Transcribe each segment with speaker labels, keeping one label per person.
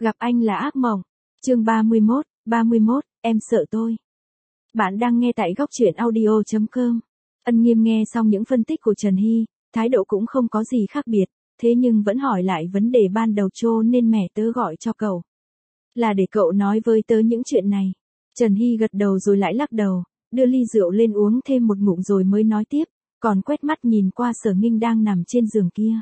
Speaker 1: Gặp anh là ác mộng. Chương 31, em sợ tôi. Bạn đang nghe tại góc truyện audio.com. Ân Nghiêm nghe xong những phân tích của Trần Hy, thái độ cũng không có gì khác biệt, thế nhưng vẫn hỏi lại vấn đề ban đầu cho nên mẹ tớ gọi cho cậu. Là để cậu nói với tớ những chuyện này. Trần Hy gật đầu rồi lại lắc đầu, đưa ly rượu lên uống thêm một ngụm rồi mới nói tiếp, còn quét mắt nhìn qua Sở Nghinh đang nằm trên giường kia.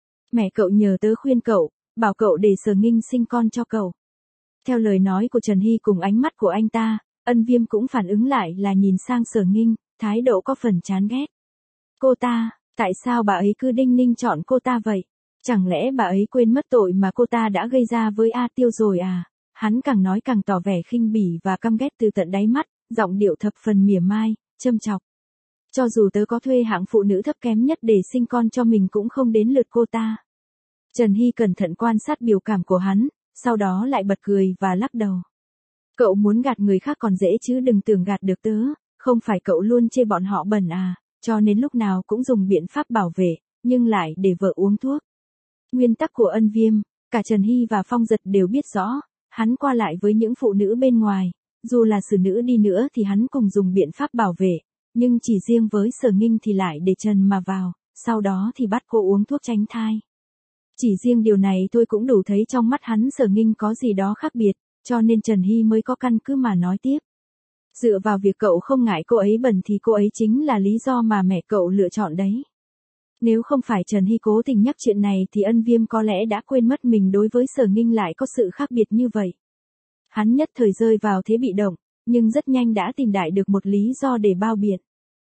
Speaker 1: Mẹ cậu nhờ tớ khuyên cậu, bảo cậu để Sở Nghinh sinh con cho cậu. Theo lời nói của Trần Hy cùng ánh mắt của anh ta, Ân Viêm cũng phản ứng lại là nhìn sang Sở Nghinh, thái độ có phần chán ghét. Cô ta, tại sao bà ấy cứ đinh ninh chọn cô ta vậy? Chẳng lẽ bà ấy quên mất tội mà cô ta đã gây ra với A Tiêu rồi à? Hắn càng nói càng tỏ vẻ khinh bỉ và căm ghét từ tận đáy mắt, giọng điệu thập phần mỉa mai, châm chọc. Cho dù tớ có thuê hạng phụ nữ thấp kém nhất để sinh con cho mình cũng không đến lượt cô ta. Trần Hy cẩn thận quan sát biểu cảm của hắn, sau đó lại bật cười và lắc đầu. Cậu muốn gạt người khác còn dễ chứ đừng tưởng gạt được tớ, không phải cậu luôn chê bọn họ bẩn à, cho nên lúc nào cũng dùng biện pháp bảo vệ, nhưng lại để vợ uống thuốc. Nguyên tắc của Ân Viêm, cả Trần Hy và Phong Giật đều biết rõ, hắn qua lại với những phụ nữ bên ngoài, dù là xử nữ đi nữa thì hắn cùng dùng biện pháp bảo vệ, nhưng chỉ riêng với Sở Nghinh thì lại để trần mà vào, sau đó thì bắt cô uống thuốc tránh thai. Chỉ riêng điều này tôi cũng đủ thấy trong mắt hắn Sở Nghinh có gì đó khác biệt, cho nên Trần Hy mới có căn cứ mà nói tiếp. Dựa vào việc cậu không ngại cô ấy bẩn thì cô ấy chính là lý do mà mẹ cậu lựa chọn đấy. Nếu không phải Trần Hy cố tình nhắc chuyện này thì Ân Viêm có lẽ đã quên mất mình đối với Sở Nghinh lại có sự khác biệt như vậy. Hắn nhất thời rơi vào thế bị động, nhưng rất nhanh đã tìm đại được một lý do để bao biện.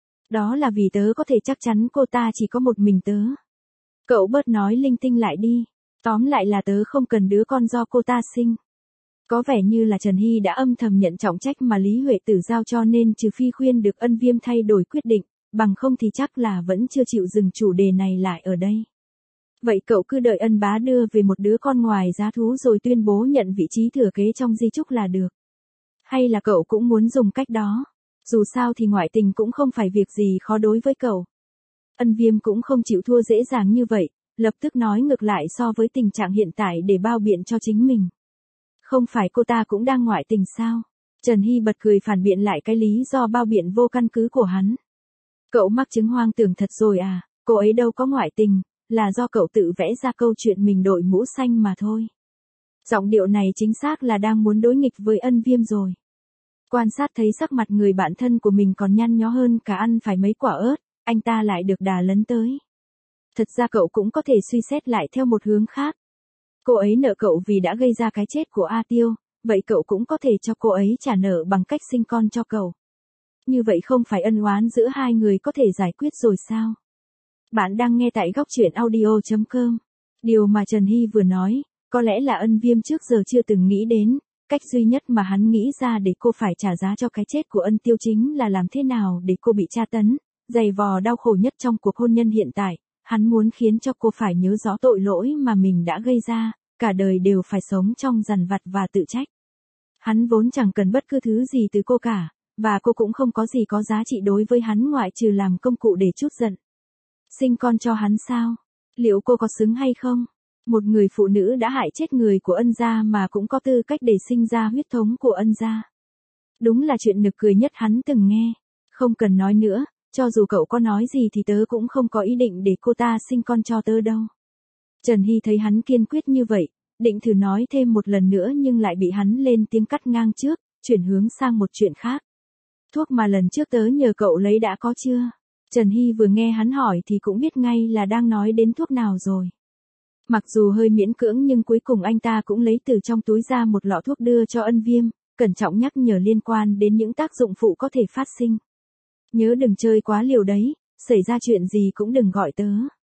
Speaker 1: Đó là vì tớ có thể chắc chắn cô ta chỉ có một mình tớ. Cậu bớt nói linh tinh lại đi, tóm lại là tớ không cần đứa con do cô ta sinh. Có vẻ như là Trần Hy đã âm thầm nhận trọng trách mà Lý Huệ Tử giao cho nên trừ phi khuyên được Ân Viêm thay đổi quyết định, bằng không thì chắc là vẫn chưa chịu dừng chủ đề này lại ở đây. Vậy cậu cứ đợi Ân bá đưa về một đứa con ngoài giá thú rồi tuyên bố nhận vị trí thừa kế trong di chúc là được. Hay là cậu cũng muốn dùng cách đó? Dù sao thì ngoại tình cũng không phải việc gì khó đối với cậu. Ân Viêm cũng không chịu thua dễ dàng như vậy, lập tức nói ngược lại so với tình trạng hiện tại để bao biện cho chính mình. Không phải cô ta cũng đang ngoại tình sao? Trần Hy bật cười phản biện lại cái lý do bao biện vô căn cứ của hắn. Cậu mắc chứng hoang tưởng thật rồi à, cô ấy đâu có ngoại tình, là do cậu tự vẽ ra câu chuyện mình đội mũ xanh mà thôi. Giọng điệu này chính xác là đang muốn đối nghịch với Ân Viêm rồi. Quan sát thấy sắc mặt người bạn thân của mình còn nhăn nhó hơn cả ăn phải mấy quả ớt, anh ta lại được đà lấn tới. Thật ra cậu cũng có thể suy xét lại theo một hướng khác. Cô ấy nợ cậu vì đã gây ra cái chết của A Tiêu, vậy cậu cũng có thể cho cô ấy trả nợ bằng cách sinh con cho cậu. Như vậy không phải ân oán giữa hai người có thể giải quyết rồi sao? Bạn đang nghe tại góc truyện audio.com. Điều mà Trần Hy vừa nói, có lẽ là Ân Viêm trước giờ chưa từng nghĩ đến, cách duy nhất mà hắn nghĩ ra để cô phải trả giá cho cái chết của Ân Tiêu chính là làm thế nào để cô bị tra tấn, dày vò đau khổ nhất trong cuộc hôn nhân hiện tại, hắn muốn khiến cho cô phải nhớ rõ tội lỗi mà mình đã gây ra, cả đời đều phải sống trong dằn vặt và tự trách. Hắn vốn chẳng cần bất cứ thứ gì từ cô cả, và cô cũng không có gì có giá trị đối với hắn ngoại trừ làm công cụ để trút giận. Sinh con cho hắn sao? Liệu cô có xứng hay không? Một người phụ nữ đã hại chết người của Ân gia mà cũng có tư cách để sinh ra huyết thống của Ân gia. Đúng là chuyện nực cười nhất hắn từng nghe. Không cần nói nữa, cho dù cậu có nói gì thì tớ cũng không có ý định để cô ta sinh con cho tớ đâu. Trần Hy thấy hắn kiên quyết như vậy, định thử nói thêm một lần nữa nhưng lại bị hắn lên tiếng cắt ngang trước, chuyển hướng sang một chuyện khác. Thuốc mà lần trước tớ nhờ cậu lấy đã có chưa? Trần Hy vừa nghe hắn hỏi thì cũng biết ngay là đang nói đến thuốc nào rồi. Mặc dù hơi miễn cưỡng nhưng cuối cùng anh ta cũng lấy từ trong túi ra một lọ thuốc đưa cho Ân Viêm, cẩn trọng nhắc nhở liên quan đến những tác dụng phụ có thể phát sinh. Nhớ đừng chơi quá liều đấy, xảy ra chuyện gì cũng đừng gọi tớ.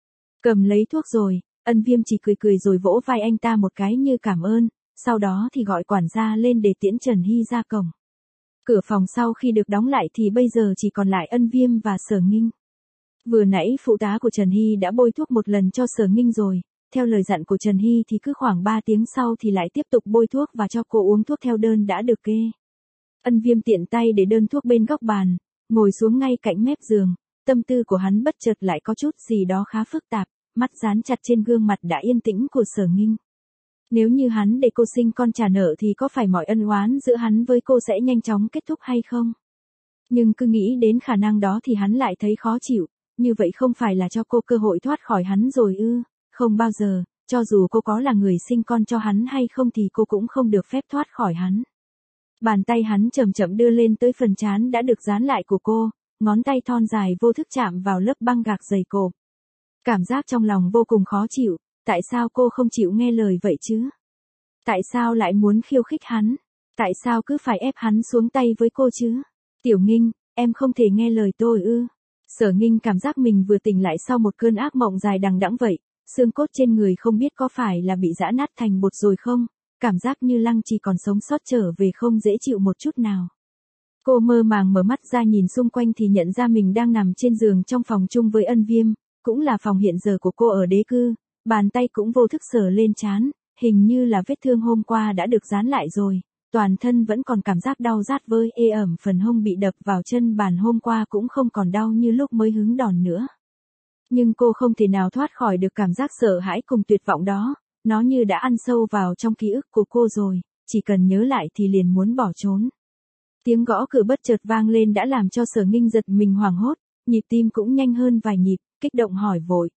Speaker 1: Cầm lấy thuốc rồi, Ân Viêm chỉ cười cười rồi vỗ vai anh ta một cái như cảm ơn, sau đó thì gọi quản gia lên để tiễn Trần Hy ra cổng. Cửa phòng sau khi được đóng lại thì bây giờ chỉ còn lại Ân Viêm và Sở Nghinh. Vừa nãy phụ tá của Trần Hy đã bôi thuốc một lần cho Sở Nghinh rồi, theo lời dặn của Trần Hy thì cứ khoảng 3 tiếng sau thì lại tiếp tục bôi thuốc và cho cô uống thuốc theo đơn đã được kê. Ân Viêm tiện tay để đơn thuốc bên góc bàn, ngồi xuống ngay cạnh mép giường, tâm tư của hắn bất chợt lại có chút gì đó khá phức tạp, mắt dán chặt trên gương mặt đã yên tĩnh của Sở Nghinh. Nếu như hắn để cô sinh con trả nợ thì có phải mọi ân oán giữa hắn với cô sẽ nhanh chóng kết thúc hay không? Nhưng cứ nghĩ đến khả năng đó thì hắn lại thấy khó chịu, như vậy không phải là cho cô cơ hội thoát khỏi hắn rồi ư? Không bao giờ, cho dù cô có là người sinh con cho hắn hay không thì cô cũng không được phép thoát khỏi hắn. Bàn tay hắn chậm chậm đưa lên tới phần trán đã được dán lại của cô, ngón tay thon dài vô thức chạm vào lớp băng gạc dày cộp. Cảm giác trong lòng vô cùng khó chịu, tại sao cô không chịu nghe lời vậy chứ? Tại sao lại muốn khiêu khích hắn? Tại sao cứ phải ép hắn xuống tay với cô chứ? Tiểu Nghinh, em không thể nghe lời tôi ư? Sở Nghinh cảm giác mình vừa tỉnh lại sau một cơn ác mộng dài đằng đẵng vậy, xương cốt trên người không biết có phải là bị giã nát thành bột rồi không? Cảm giác như Lăng Trì còn sống sót trở về không dễ chịu một chút nào. Cô mơ màng mở mắt ra nhìn xung quanh thì nhận ra mình đang nằm trên giường trong phòng chung với Ân Viêm, cũng là phòng hiện giờ của cô ở đế cư, bàn tay cũng vô thức sờ lên trán, hình như là vết thương hôm qua đã được dán lại rồi, toàn thân vẫn còn cảm giác đau rát với ê ẩm, phần hông bị đập vào chân bàn hôm qua cũng không còn đau như lúc mới hứng đòn nữa. Nhưng cô không thể nào thoát khỏi được cảm giác sợ hãi cùng tuyệt vọng đó, nó như đã ăn sâu vào trong ký ức của cô rồi, chỉ cần nhớ lại thì liền muốn bỏ trốn. Tiếng gõ cửa bất chợt vang lên đã làm cho Sở Nghinh giật mình hoảng hốt, nhịp tim cũng nhanh hơn vài nhịp, kích động hỏi vội.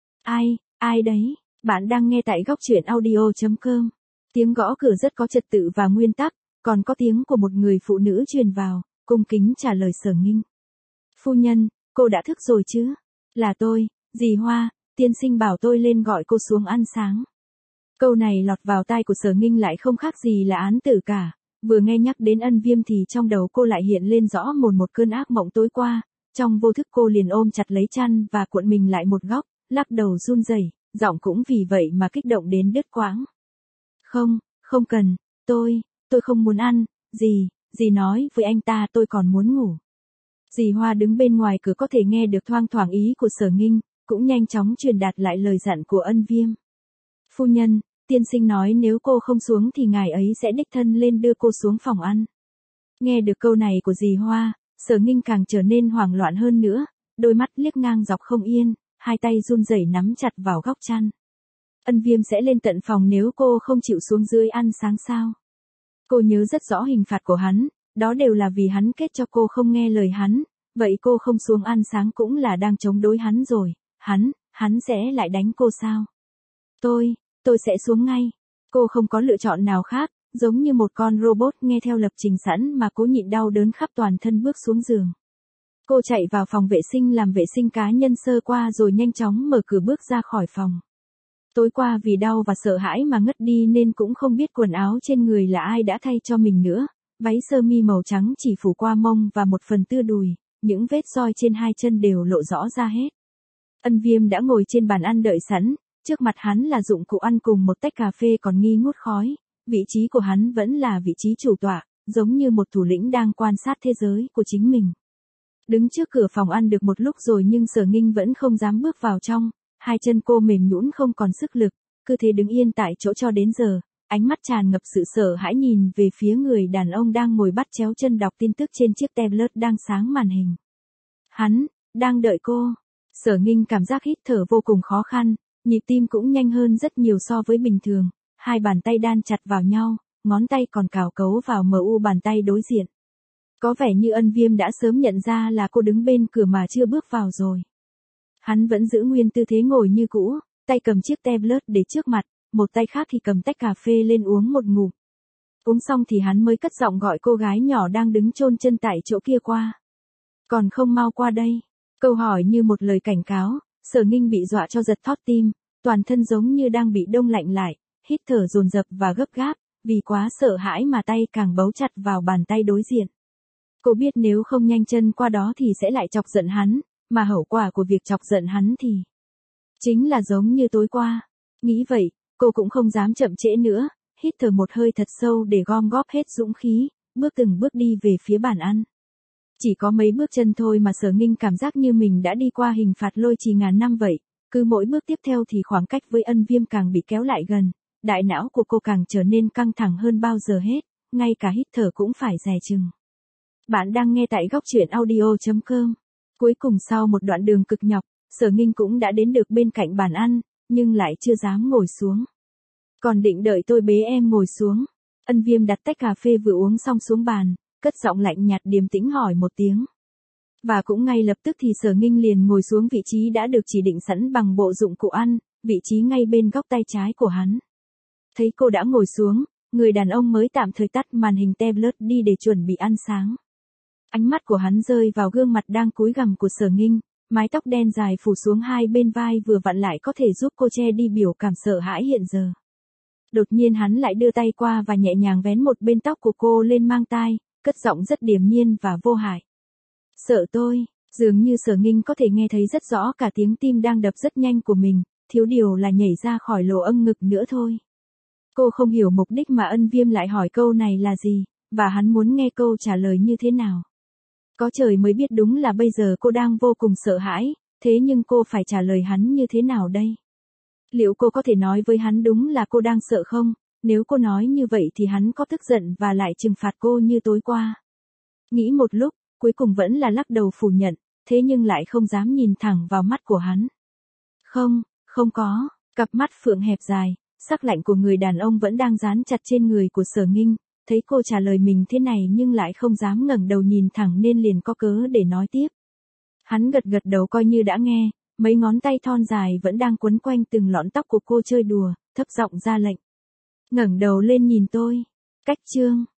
Speaker 1: Ai đấy? Bạn đang nghe tại góc truyện audio.com. Tiếng gõ cửa rất có trật tự và nguyên tắc, còn có tiếng của một người phụ nữ truyền vào, cung kính trả lời Sở Nghinh. Phu nhân, cô đã thức rồi chứ? Là tôi, dì Hoa, tiên sinh bảo tôi lên gọi cô xuống ăn sáng. Câu này lọt vào tai của Sở Nghinh lại không khác gì là án tử cả, vừa nghe nhắc đến Ân Viêm thì trong đầu cô lại hiện lên rõ một cơn ác mộng tối qua, trong vô thức cô liền ôm chặt lấy chăn và cuộn mình lại một góc, lắc đầu run rẩy, giọng cũng vì vậy mà kích động đến đứt quãng. Không cần, tôi không muốn ăn, dì nói với anh ta tôi còn muốn ngủ. Dì Hoa đứng bên ngoài cửa có thể nghe được thoang thoảng ý của Sở Nghinh, cũng nhanh chóng truyền đạt lại lời dặn của Ân Viêm. Phu nhân, tiên sinh nói nếu cô không xuống thì ngài ấy sẽ đích thân lên đưa cô xuống phòng ăn. Nghe được câu này của dì Hoa, Sở Nghinh càng trở nên hoảng loạn hơn nữa, đôi mắt liếc ngang dọc không yên, hai tay run rẩy nắm chặt vào góc chăn. Ân Viêm sẽ lên tận phòng nếu cô không chịu xuống dưới ăn sáng sao? Cô nhớ rất rõ hình phạt của hắn, đó đều là vì hắn kết cho cô không nghe lời hắn, vậy cô không xuống ăn sáng cũng là đang chống đối hắn rồi, hắn sẽ lại đánh cô sao? Tôi sẽ xuống ngay. Cô không có lựa chọn nào khác, giống như một con robot nghe theo lập trình sẵn mà cố nhịn đau đớn khắp toàn thân bước xuống giường. Cô chạy vào phòng vệ sinh làm vệ sinh cá nhân sơ qua rồi nhanh chóng mở cửa bước ra khỏi phòng. Tối qua vì đau và sợ hãi mà ngất đi nên cũng không biết quần áo trên người là ai đã thay cho mình nữa, váy sơ mi màu trắng chỉ phủ qua mông và một phần tư đùi, những vết roi trên hai chân đều lộ rõ ra hết. Ân Viêm đã ngồi trên bàn ăn đợi sẵn, trước mặt hắn là dụng cụ ăn cùng một tách cà phê còn nghi ngút khói, vị trí của hắn vẫn là vị trí chủ tọa, giống như một thủ lĩnh đang quan sát thế giới của chính mình. Đứng trước cửa phòng ăn được một lúc rồi nhưng Sở Nghinh vẫn không dám bước vào trong, hai chân cô mềm nhũn không còn sức lực, cứ thế đứng yên tại chỗ cho đến giờ, ánh mắt tràn ngập sự sợ hãi nhìn về phía người đàn ông đang ngồi bắt chéo chân đọc tin tức trên chiếc tablet đang sáng màn hình. Hắn đang đợi cô. Sở Nghinh cảm giác hít thở vô cùng khó khăn, nhịp tim cũng nhanh hơn rất nhiều so với bình thường, hai bàn tay đan chặt vào nhau, ngón tay còn cào cấu vào MU bàn tay đối diện. Có vẻ như Ân Viêm đã sớm nhận ra là cô đứng bên cửa mà chưa bước vào rồi. Hắn vẫn giữ nguyên tư thế ngồi như cũ, tay cầm chiếc tablet để trước mặt, một tay khác thì cầm tách cà phê lên uống một ngụm. Uống xong thì hắn mới cất giọng gọi cô gái nhỏ đang đứng chôn chân tại chỗ kia qua. Còn không mau qua đây. Câu hỏi như một lời cảnh cáo, Sở Nghinh bị dọa cho giật thót tim, toàn thân giống như đang bị đông lạnh lại, hít thở dồn dập và gấp gáp, vì quá sợ hãi mà tay càng bấu chặt vào bàn tay đối diện. Cô biết nếu không nhanh chân qua đó thì sẽ lại chọc giận hắn, mà hậu quả của việc chọc giận hắn thì chính là giống như tối qua. Nghĩ vậy, cô cũng không dám chậm trễ nữa, hít thở một hơi thật sâu để gom góp hết dũng khí, từng bước đi về phía bàn ăn. Chỉ có mấy bước chân thôi mà Sở Nghinh cảm giác như mình đã đi qua hình phạt lôi trì ngàn năm vậy, cứ mỗi bước tiếp theo thì khoảng cách với Ân Viêm càng bị kéo lại gần, đại não của cô càng trở nên căng thẳng hơn bao giờ hết, ngay cả hít thở cũng phải dè chừng. Bạn đang nghe tại góc truyện audio.com. Cuối cùng sau một đoạn đường cực nhọc, Sở Nghinh cũng đã đến được bên cạnh bàn ăn, nhưng lại chưa dám ngồi xuống. Còn định đợi tôi bế em ngồi xuống. Ân Viêm đặt tách cà phê vừa uống xong xuống bàn, cất giọng lạnh nhạt điềm tĩnh hỏi một tiếng. Và cũng ngay lập tức thì Sở Nghinh liền ngồi xuống vị trí đã được chỉ định sẵn bằng bộ dụng cụ ăn, vị trí ngay bên góc tay trái của hắn. Thấy cô đã ngồi xuống, người đàn ông mới tạm thời tắt màn hình tablet đi để chuẩn bị ăn sáng. Ánh mắt của hắn rơi vào gương mặt đang cúi gằm của Sở Nghinh, mái tóc đen dài phủ xuống hai bên vai vừa vặn lại có thể giúp cô che đi biểu cảm sợ hãi hiện giờ. Đột nhiên hắn lại đưa tay qua và nhẹ nhàng vén một bên tóc của cô lên mang tai, cất giọng rất điềm nhiên và vô hại. Sợ tôi, dường như Sở Nghinh có thể nghe thấy rất rõ cả tiếng tim đang đập rất nhanh của mình, thiếu điều là nhảy ra khỏi lỗ âng ngực nữa thôi. Cô không hiểu mục đích mà Ân Viêm lại hỏi câu này là gì, và hắn muốn nghe câu trả lời như thế nào. Có trời mới biết đúng là bây giờ cô đang vô cùng sợ hãi, thế nhưng cô phải trả lời hắn như thế nào đây? Liệu cô có thể nói với hắn đúng là cô đang sợ không? Nếu cô nói như vậy thì hắn có tức giận và lại trừng phạt cô như tối qua. Nghĩ một lúc, cuối cùng vẫn là lắc đầu phủ nhận, thế nhưng lại không dám nhìn thẳng vào mắt của hắn. Không, không có, cặp mắt phượng hẹp dài, sắc lạnh của người đàn ông vẫn đang dán chặt trên người của Sở Nghinh, thấy cô trả lời mình thế này nhưng lại không dám ngẩng đầu nhìn thẳng nên liền có cớ để nói tiếp. Hắn gật gật đầu coi như đã nghe, mấy ngón tay thon dài vẫn đang quấn quanh từng lọn tóc của cô chơi đùa, thấp giọng ra lệnh. Ngẩng đầu lên nhìn tôi. Cách chương.